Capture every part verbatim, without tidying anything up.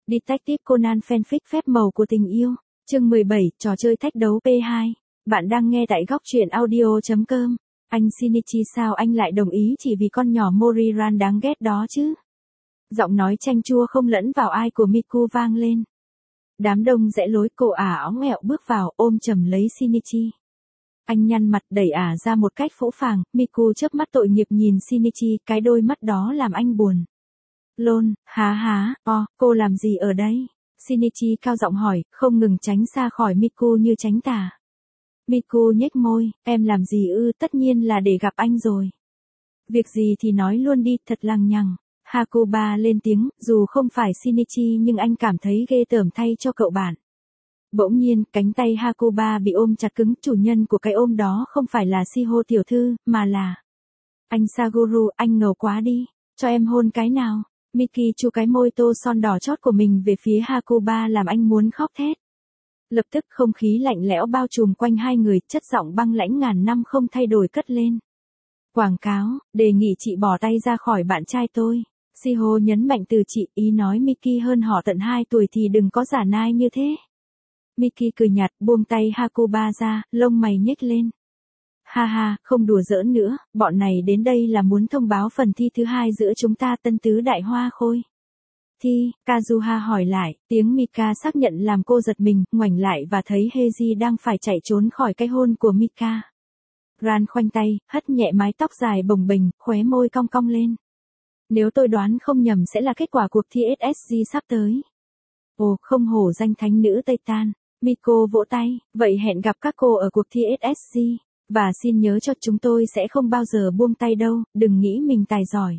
Detective Conan fanfic phép màu của tình yêu. Chương mười bảy, trò chơi thách đấu pê hai. Bạn đang nghe tại góc truyện audio chấm com. Anh Shinichi sao anh lại đồng ý chỉ vì con nhỏ Moriran đáng ghét đó chứ? Giọng nói chanh chua không lẫn vào ai của Miku vang lên. Đám đông rẽ lối, cô ả óng ẹo bước vào ôm chầm lấy Shinichi. Anh nhăn mặt đẩy ả ra một cách phũ phàng, Miku chớp mắt tội nghiệp nhìn Shinichi, cái đôi mắt đó làm anh buồn. Lôn, há há, o, cô làm gì ở đây? Shinichi cao giọng hỏi, không ngừng tránh xa khỏi Miku như tránh tà. Miku nhếch môi, em làm gì ư, tất nhiên là để gặp anh rồi. Việc gì thì nói luôn đi, thật lằng nhằng. Hakuba lên tiếng, dù không phải Shinichi nhưng anh cảm thấy ghê tởm thay cho cậu bạn. Bỗng nhiên, cánh tay Hakuba bị ôm chặt cứng, chủ nhân của cái ôm đó không phải là Shiho tiểu thư, mà là... Anh Saguru, anh ngầu quá đi, cho em hôn cái nào. Miki chu cái môi tô son đỏ chót của mình về phía Hakuba làm anh muốn khóc thét. Lập tức không khí lạnh lẽo bao trùm quanh hai người, chất giọng băng lãnh ngàn năm không thay đổi cất lên. Quảng cáo, đề nghị chị bỏ tay ra khỏi bạn trai tôi. Shiho nhấn mạnh từ chị, ý nói Miki hơn họ tận hai tuổi thì đừng có giả nai như thế. Miki cười nhạt, buông tay Hakuba ra, lông mày nhếch lên. Ha ha, không đùa giỡn nữa, bọn này đến đây là muốn thông báo phần thi thứ hai giữa chúng ta, tân tứ đại hoa khôi. Thi, Kazuha hỏi lại, tiếng Mika xác nhận làm cô giật mình, ngoảnh lại và thấy Heiji đang phải chạy trốn khỏi cái hôn của Mika. Ran khoanh tay, hất nhẹ mái tóc dài bồng bềnh, khóe môi cong cong lên. Nếu tôi đoán không nhầm sẽ là kết quả cuộc thi ét ét giê sắp tới. Ồ, không hổ danh thánh nữ Tây Tan. Miko vỗ tay, vậy hẹn gặp các cô ở cuộc thi ét ét giê. Và xin nhớ cho chúng tôi sẽ không bao giờ buông tay đâu, đừng nghĩ mình tài giỏi.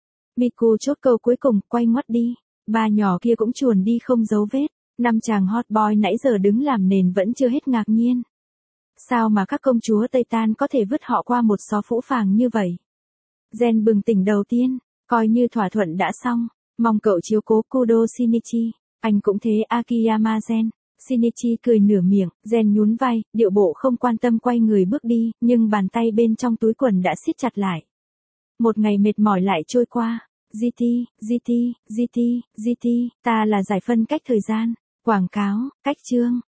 Miku chốt câu cuối cùng, quay ngoắt đi. Ba nhỏ kia cũng chuồn đi không dấu vết. Năm chàng hot boy nãy giờ đứng làm nền vẫn chưa hết ngạc nhiên. Sao mà các công chúa Tây Tan có thể vứt họ qua một xó phũ phàng như vậy? Gen bừng tỉnh đầu tiên, coi như thỏa thuận đã xong. Mong cậu chiếu cố Kudo Shinichi. Anh cũng thế Akiyama Gen. Shinichi cười nửa miệng, Gen nhún vai, điệu bộ không quan tâm quay người bước đi, nhưng bàn tay bên trong túi quần đã siết chặt lại. Một ngày mệt mỏi lại trôi qua. giê tê, giê tê, giê tê, giê tê, ta là giải phân cách thời gian. Quảng cáo, cách chương.